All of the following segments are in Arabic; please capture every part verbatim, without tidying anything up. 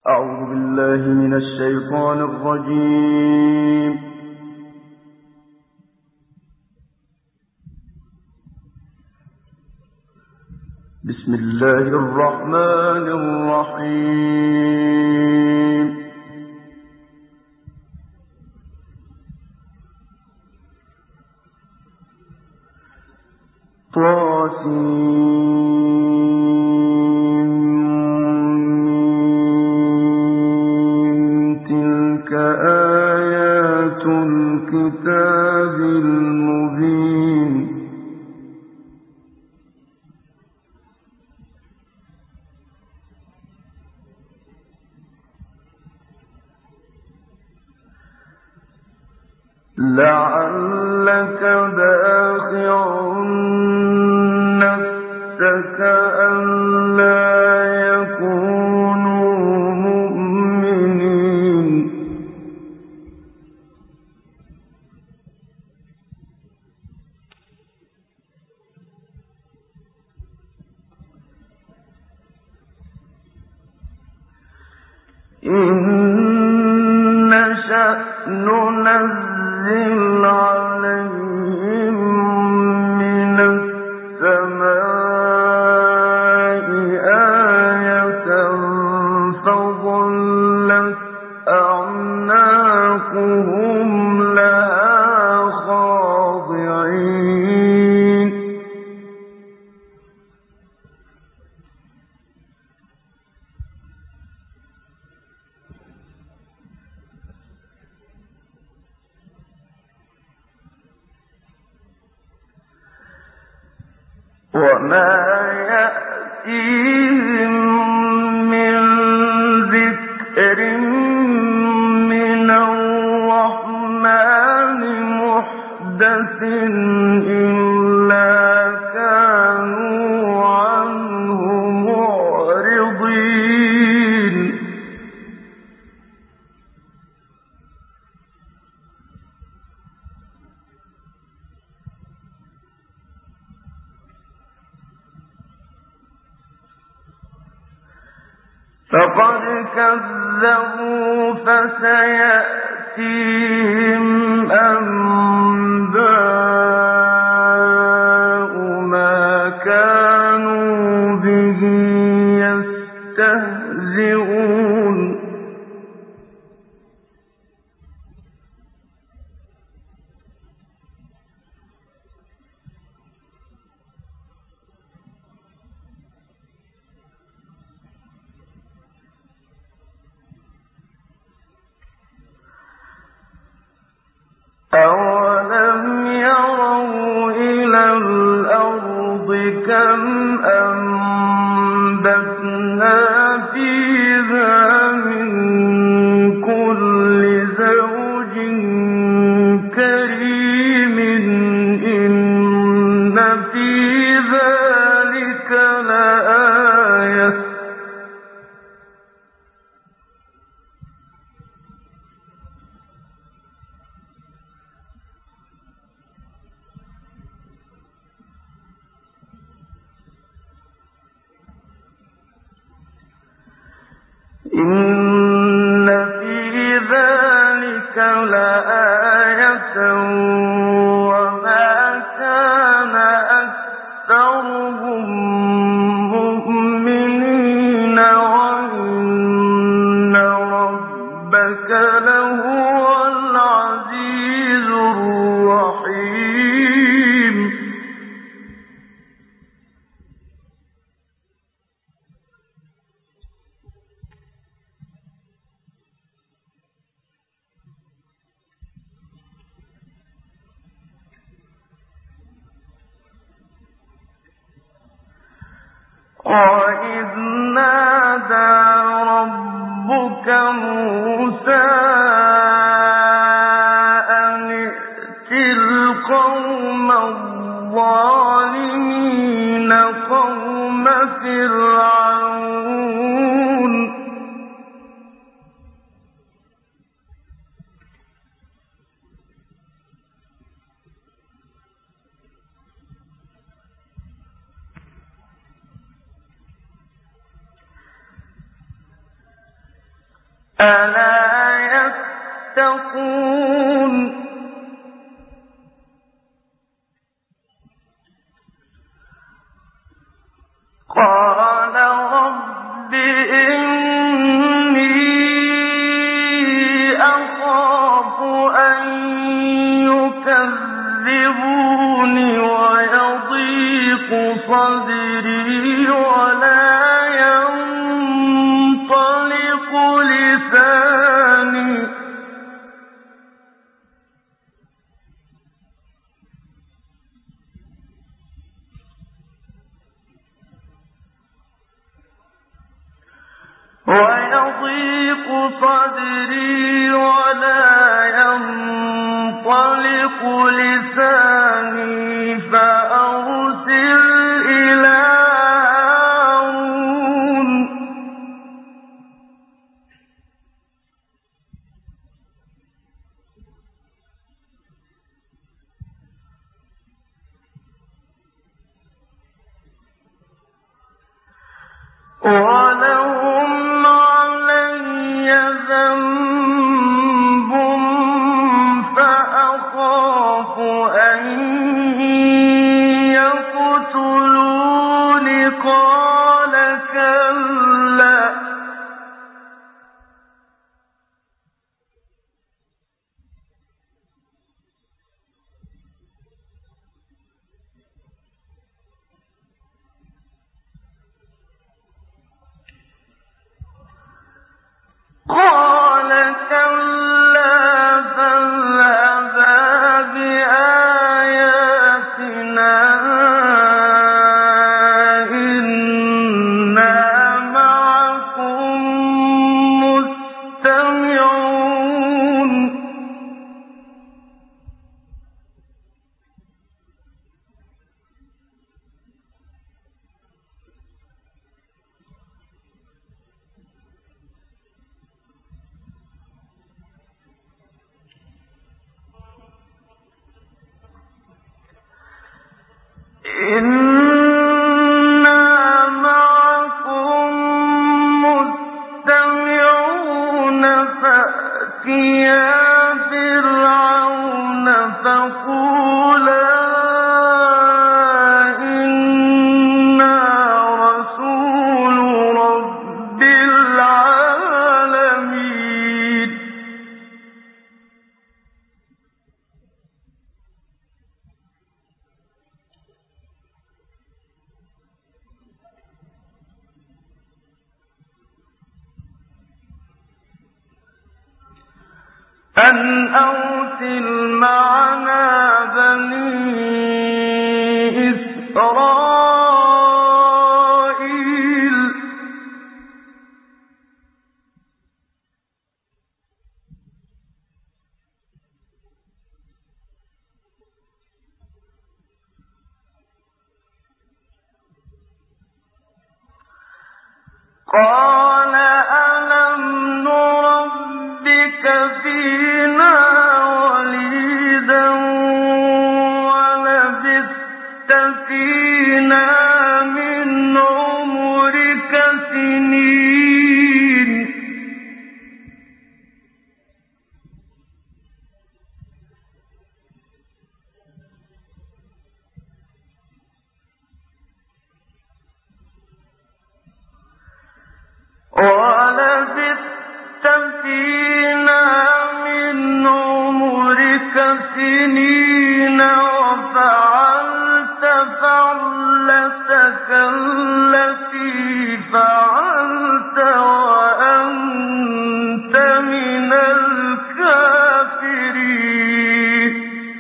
أعوذ بالله من الشيطان الرجيم. بسم الله الرحمن الرحيم. لعلك باخع نفسك ألا يكونوا مؤمنين إن نشأ ننزل عليهم من السماء آية فظلت أعناقهم لها خاضعين وما يأتيهم من ذكر من الرحمن محدث إلا كانوا عنه معرضين فقد كذبوا فسيأتيهم أنباء ما كانوا به يستهزئون أَوَلَمْ يَرَوْا إِلَى الْأَرْضِ كَمْ أَنبَتْنَا فِيهَا مِن كُلِّ زَوْجٍ كَرِيمٍ إِنَّ فِي ذَلِكَ لَآيَةً إِنَّ فِي ذَلِكَ لَآيَةً وَمَا كَانَ أَكْثَرُهُم مُّؤْمِنِينَ وَإِنَّ رَبَّكَ لَهُوَ الْعَزِيزُ الرَّحِيمُ وَإِذْ نَادَىٰ رَبُّكَ مُوسَىٰ أَنِ ائْتِ الْقَوْمَ الظَّالِمِينَ قَوْمَ فِرْعَوْنَ ألا يتقون قال رب إني أخاف أن يكذبون ويضيق صدري ولا ينطلق لساني ويضيق صدري ولا ينطلق لساني فأرسل إلى هارون ولهم ذنب فأخاف أن يقتلون قال كلا قال كلا فاذهبا بآياتنا إنا معكم مستمعون إنا معكم مستمعون فأتيا فرعون فقولا إنا رسول رب العالمين أن أرسل معنا بني إسرائيل قال ألم نربك فينا وليدا ولبثت فينا من عمرك سنين ولبثت فينا من عمرك سنين وفعلت فعلتك التي فعلت وأنت من الكافرين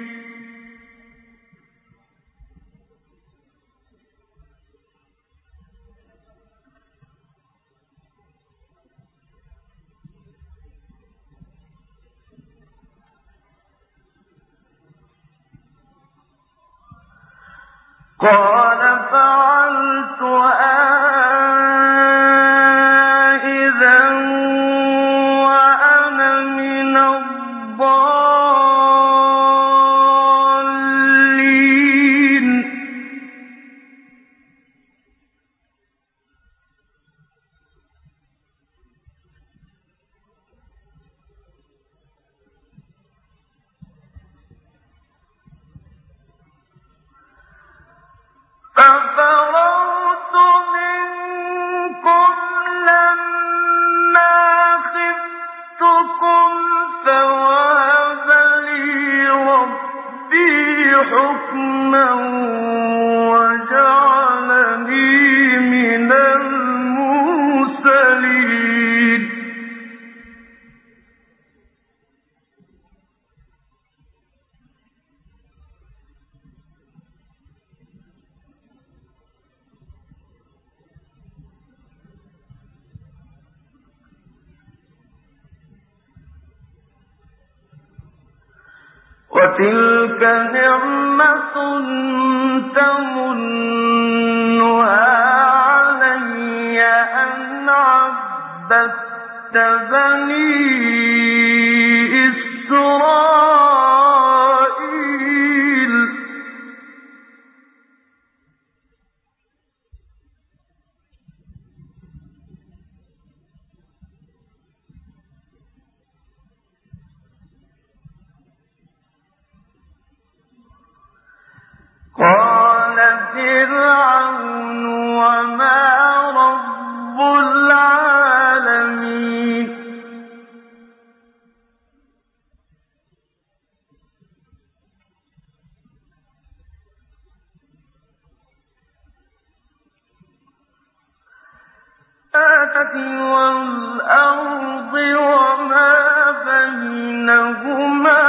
قال فعلتها إذا وأنا من الضالين وتلك نعمة تمنها علي أن عبدت بني إسرائيل. قال فرعون وما رب العالمين. آتت والأرض وما بينهما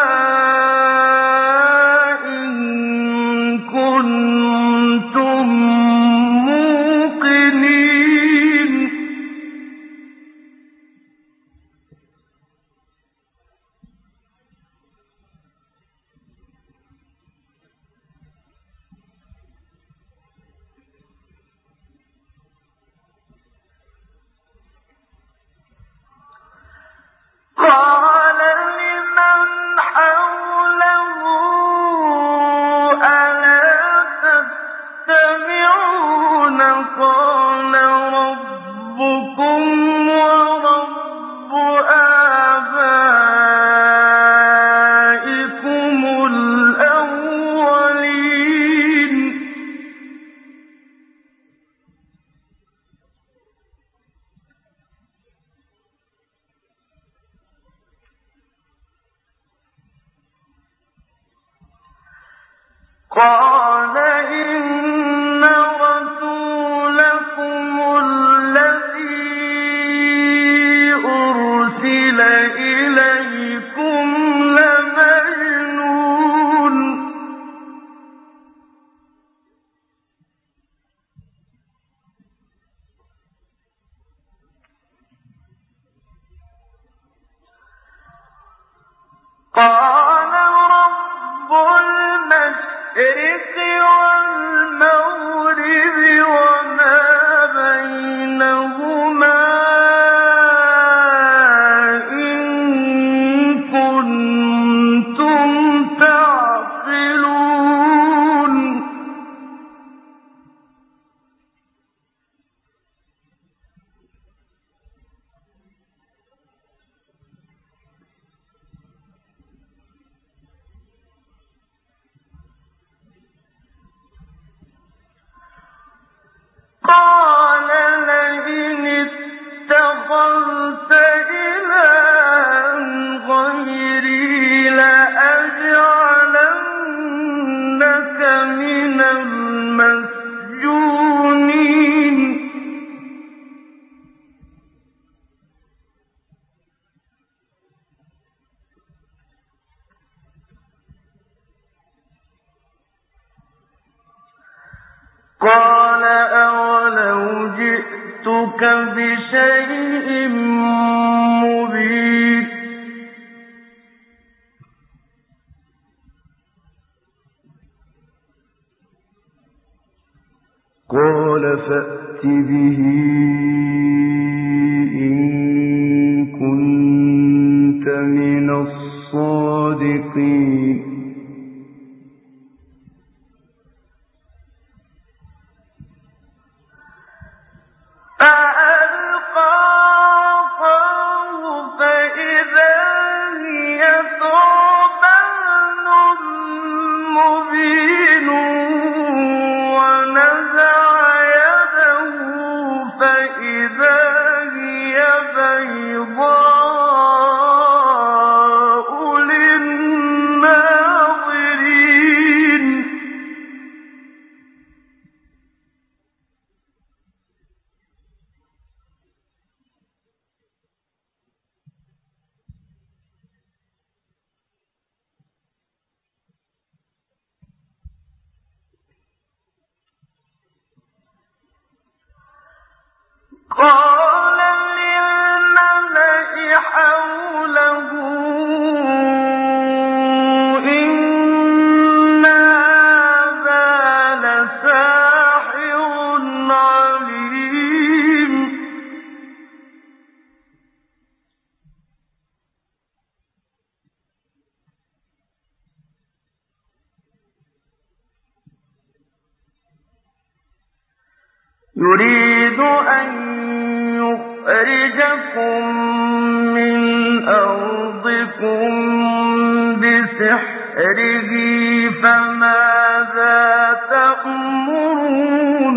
إن كنتم موقنين. قال لمن حوله ألا تستمعون قال ربكم ورب آبائكم الأولين. قال إن رسولكم الذي أرسل إليكم لمجنون. قال رب المشرق والمغرب وما بينهما إن كنتم تعقلون. قال لئن اتخذت إلها غيري لأجعلنك من المسجونين. قال أولو جئتك بشيء مبين. قال فأت به إن كنت من الصادقين. فألقى عصاه فإذا هي ثعبان مبين ونزع يده فإذا هي بيضاء للناظرين. قال للملأ حوله إن يريد أن يخرجكم من أرضكم بسحره فماذا تأمرون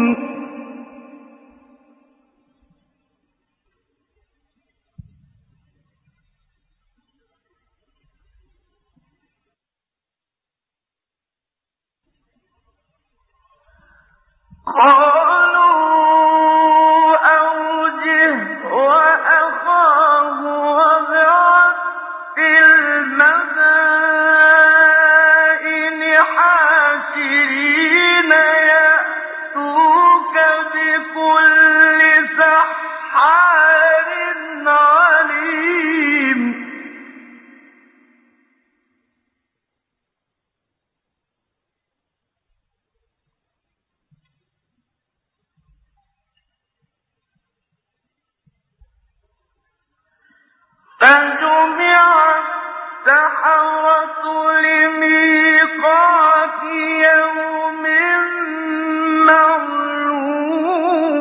قالوا أرجه وأخاه وابعث في المدائن حاشرين يأتوك بكل سحار عليم فجمع السحرة لميقات يوم معلوم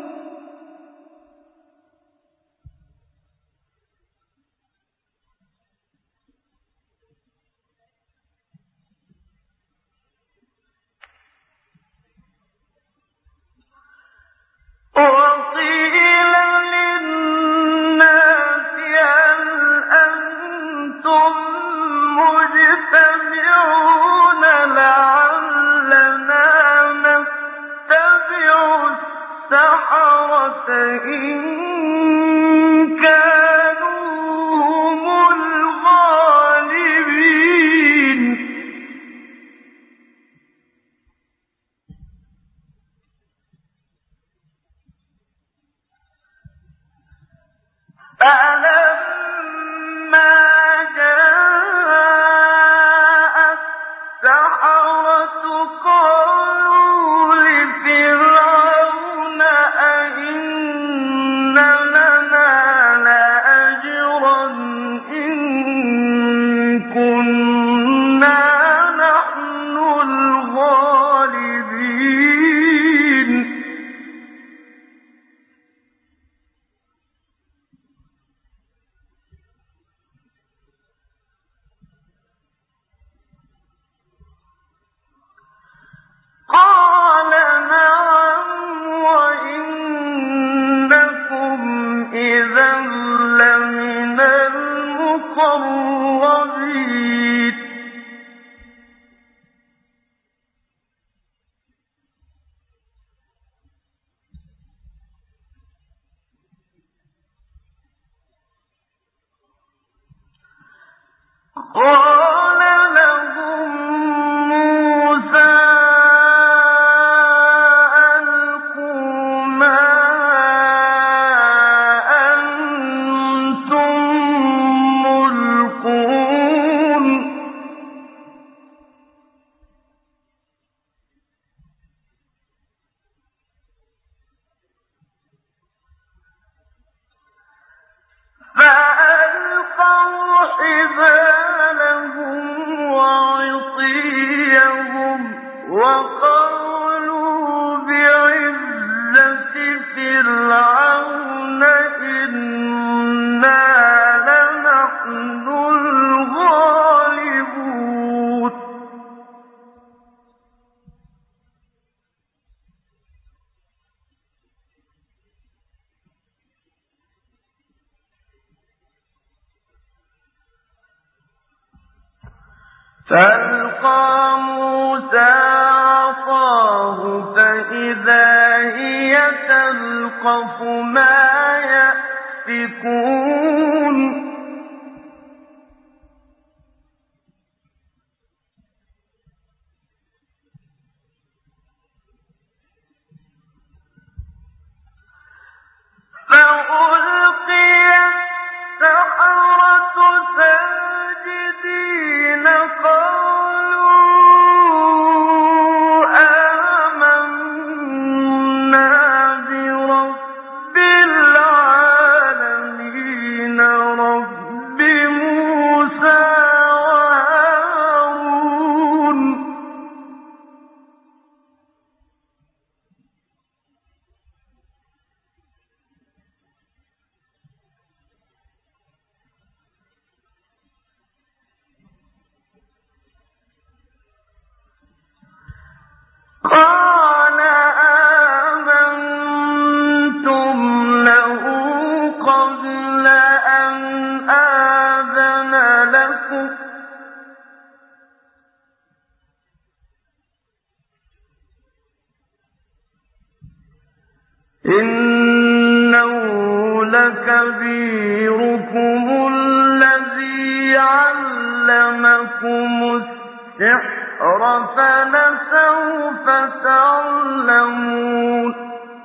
وقيل للناس هل أنتم مجتمعون لعلنا نتبع السحرة إن كانوا هم الغالبين فلما جاء السحرة قالوا لفرعون أئن لنا لأجرا إن كنا نحن الغالبين قال نعم وإنكم إذا لمن المقربين قال لهم موسى ألقوا ما أنتم ملقون فألقوا حبالهم وعصيهم وقالوا بعزة فرعون إنا لنحن الغالبون فألقى موسى عصاه فإذا هي تلقف ما يأفكون فألقي السحرة ساجدين قالوا آمنا برب العالمين رب موسى وهارون إنه لكبيركم الذي علمكم السحر فلسوف تعلمون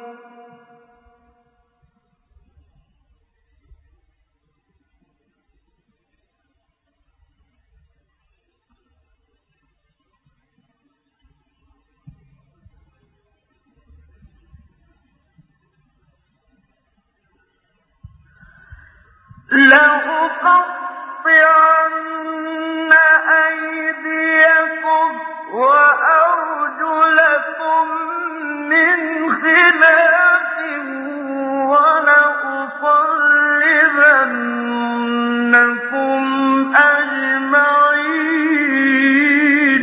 لأقطعن أيديكم وأرجلكم من خلاف ولأصلبنكم أجمعين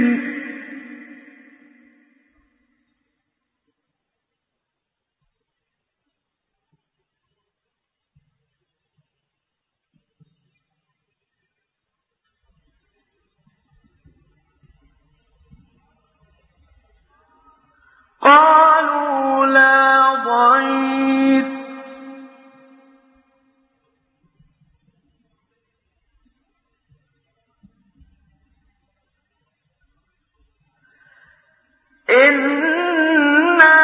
قالوا لا ضير إنا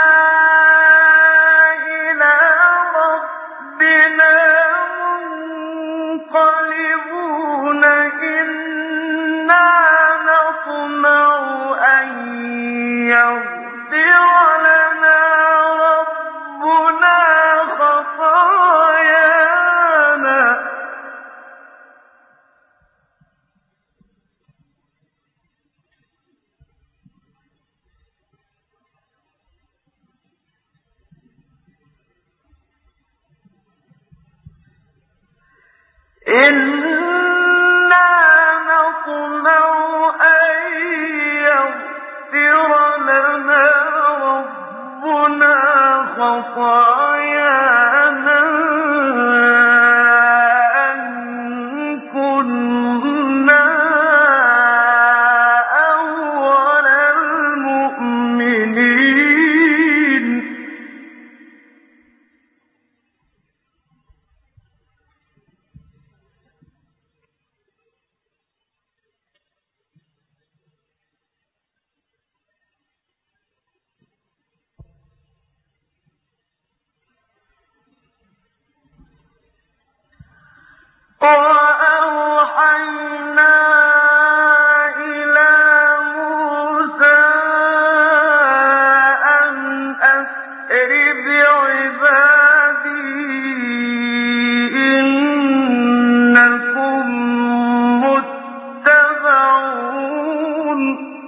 إلى ربنا منقلبون إنا نطمع أن يغفر لنا ربنا خطايانا إنا نطمع أن يغفر لنا ربنا خطايانا أن كنا أول المؤمنين وأوحينا إلى موسى أن أسر بعبادي إنكم متبعون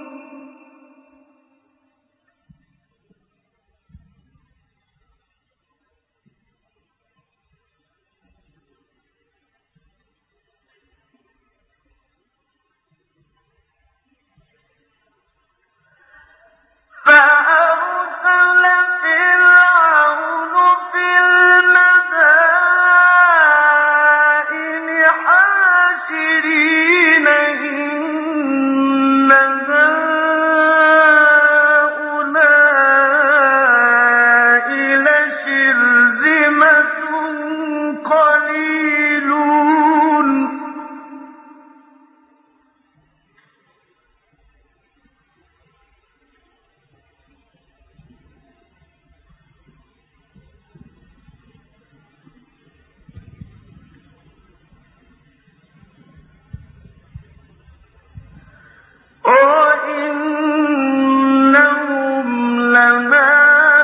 فأرسل فرعون في المدائن حاشرين إن هؤلاء لشرذمة قليلون وإنهم لنا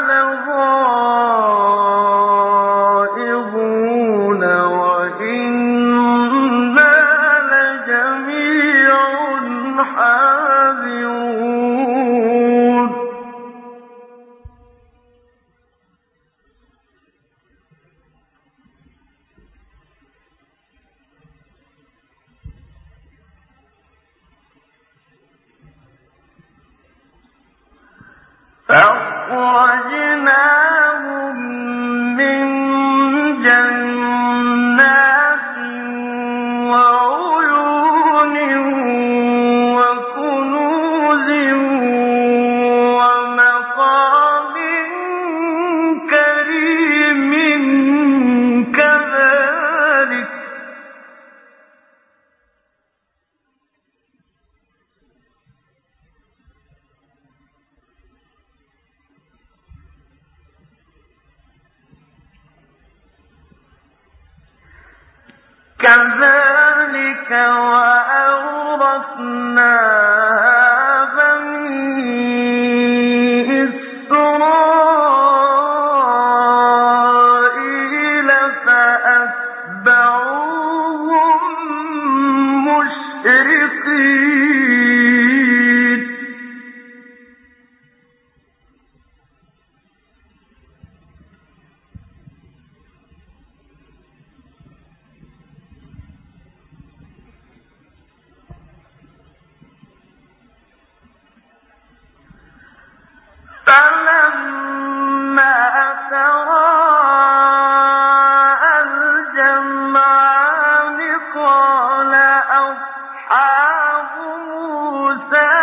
لغائظون وإنا لجميع حاذرون فأخرجناهم من جنات وعيون وكنوز ومقام كريم كذلك وأورثناها بني إسرائيل فأتبعوهم مشرقين. فلما تراءى الجمعان قال أصحاب موسى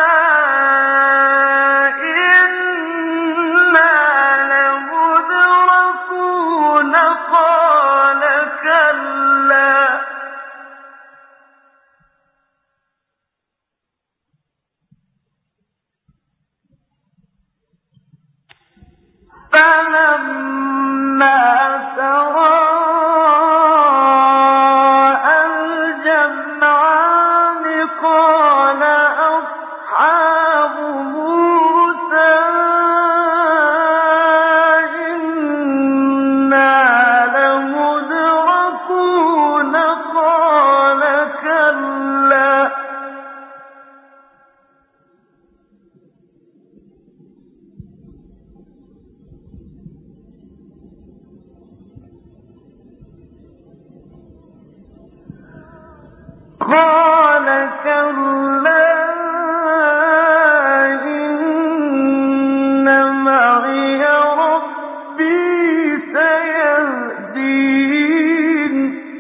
إنا لمدركون قال كلا فلما تراءى الجمعان قال أصحاب موسى إنا لمدركون قال كلا قال كلا إن معي ربي سيهدين.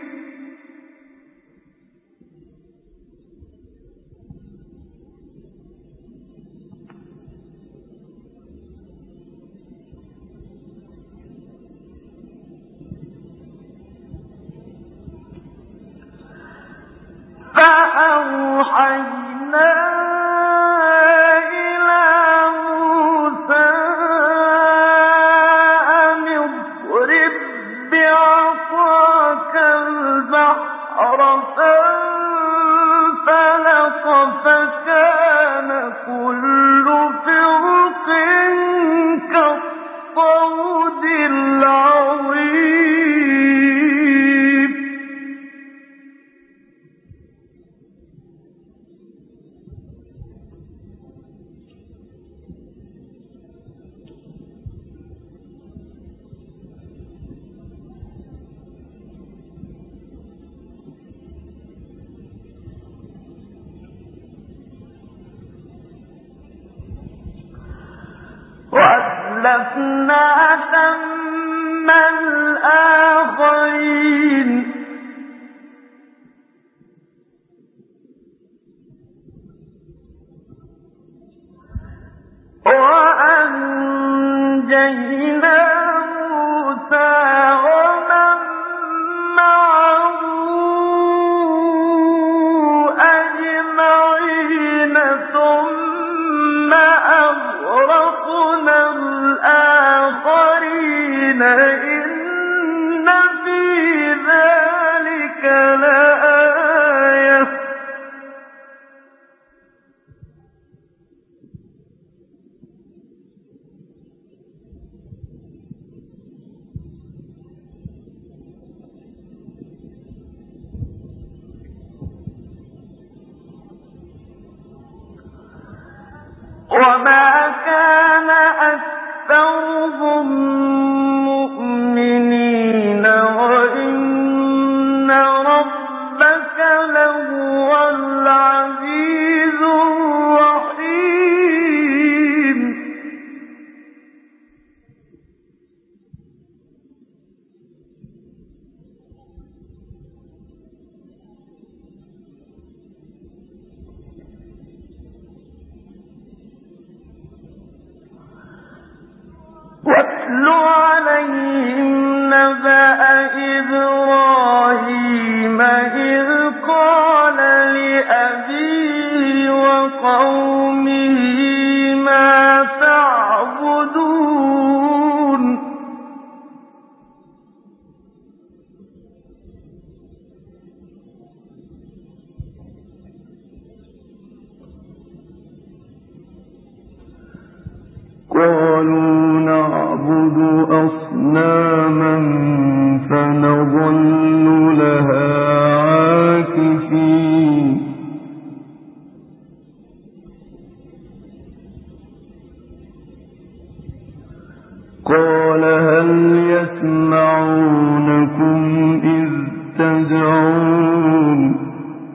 فأوحينا إلى موسى أن اضرب بعصاك البحر فانفلق فكان كل فرق كالطود العظيم. وأزلفنا ثم الآخرين وأنجينا موسى ومن معه أجمعين ثم أغرقنا الآخرين إن في ذلك لآية وما كان أكثرهم مؤمنين وإن ربك لهو العزيز الرحيم. واتل عليهم نبأ إبراهيم إذ قال لأبيه وقومه ما تعبدون تدعون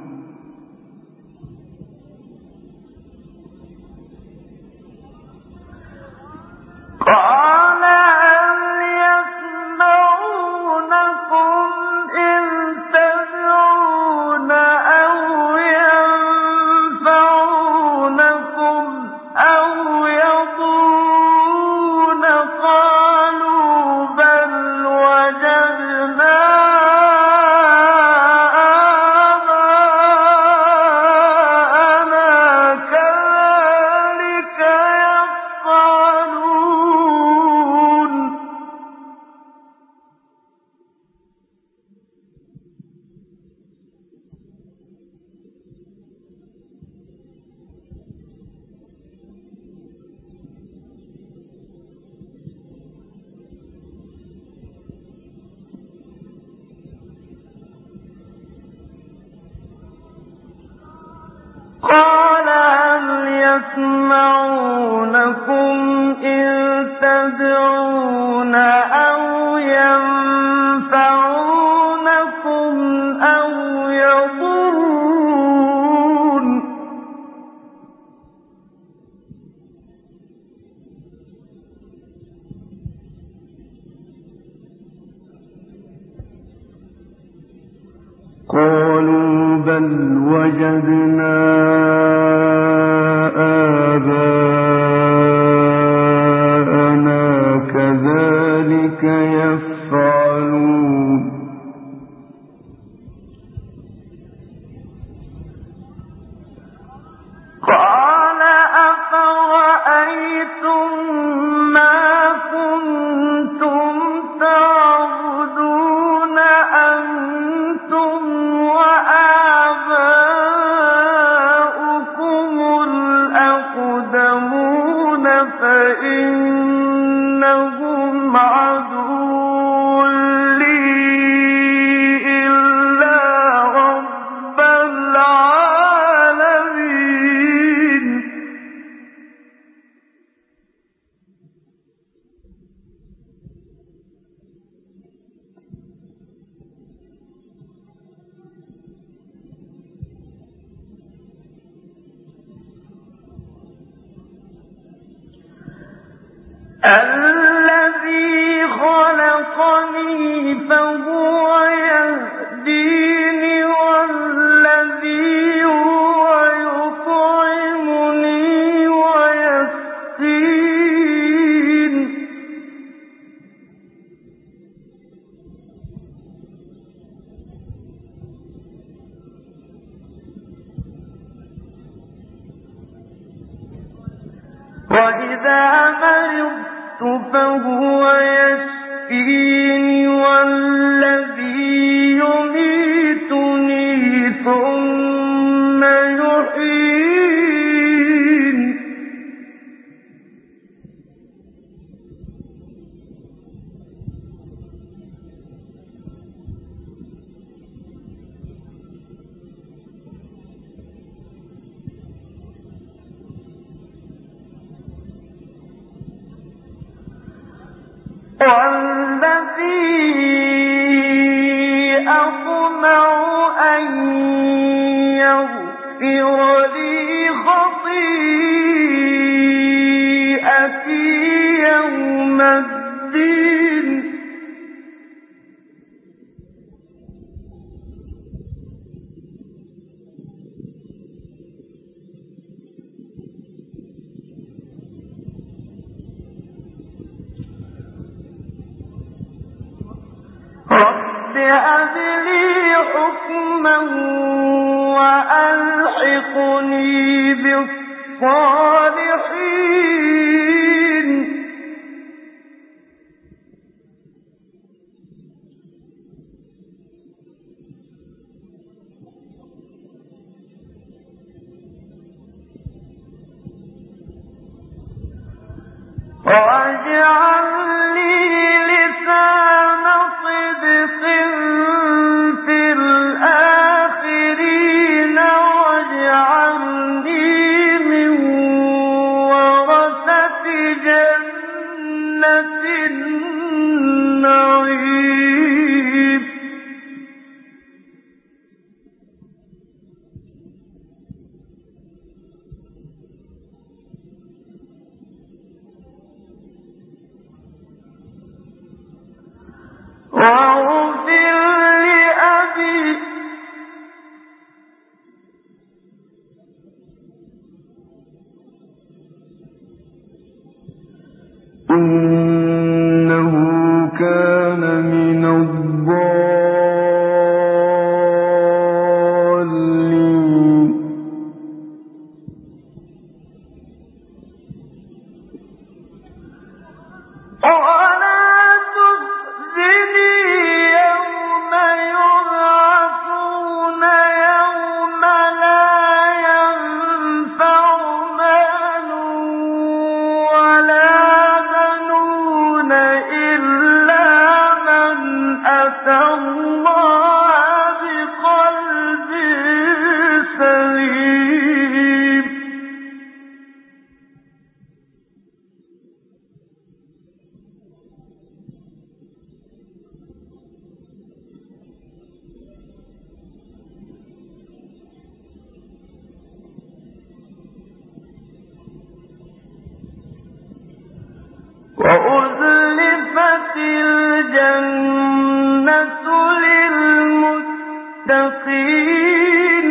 قال هل يسمعونكم إذ تدعون أو ينفعونكم أو يضرون قالوا بل وجدنا آباءنا كذلك يفعلون قال أفرأيتم ما كنتم تعبدون أنتم وآباؤكم الأقدمون فإنهم عدو لي إلا رب العالمين الذي خلقني فهو يهديني والذي هو يطعمني ويسقين وإذا مرضت فهو يشفيني والذي يميتني ثم يحيين والذي أطمع أن يغفر لي خطيئتي يوم الدين رب هب لي حكما وألحقني بالصالحين واجعل لي لسان صدق في الآخرين واجعلني من ورثة جنة النعيم وأزلفت الجنة للمتقين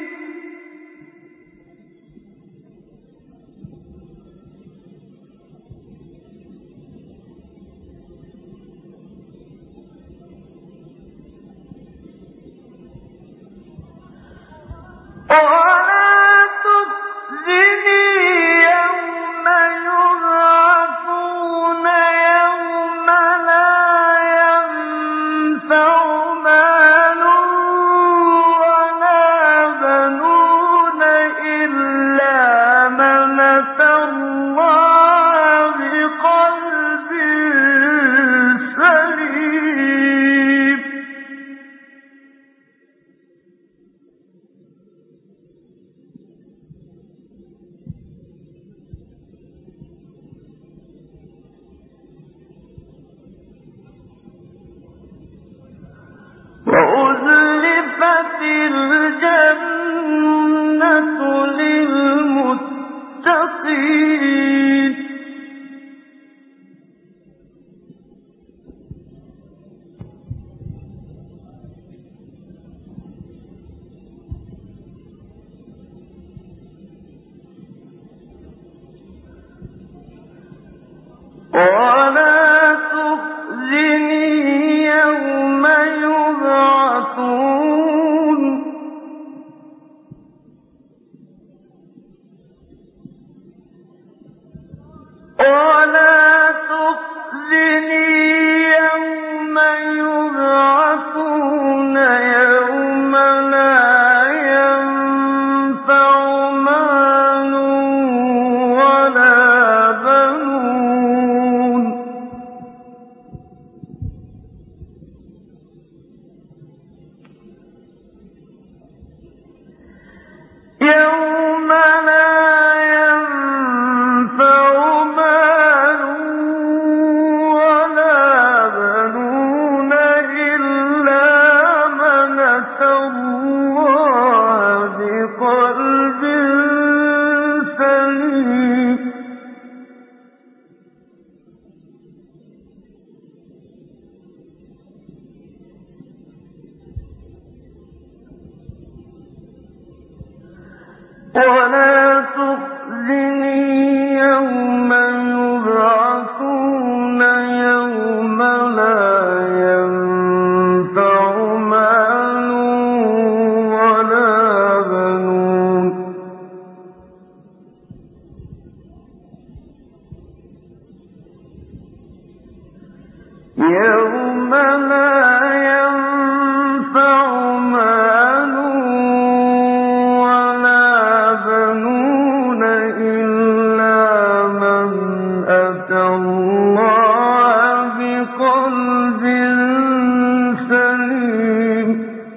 ولا تخزني يوم يبعثون يوم لا ينفع مال ولا بنون إلا من أتى الله بقلب سليم وأزلفت الجنة للمتقين ولا تخزني يوم يبعثون ولا تخزني يوم يبعثون يوم لا ينفع مال ولا بنون يوم لا ينفع مال ولا بنون إلا من أتى الله بقلب سليم ولا تخزني يوم يبعثون يوم لا ينفع مال ولا بنون يوم لا ينفع مال ولا بنون إلا من أتى الله بقلب سليم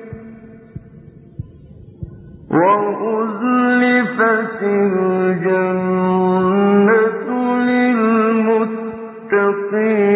وأزلفت الجنة للمتقين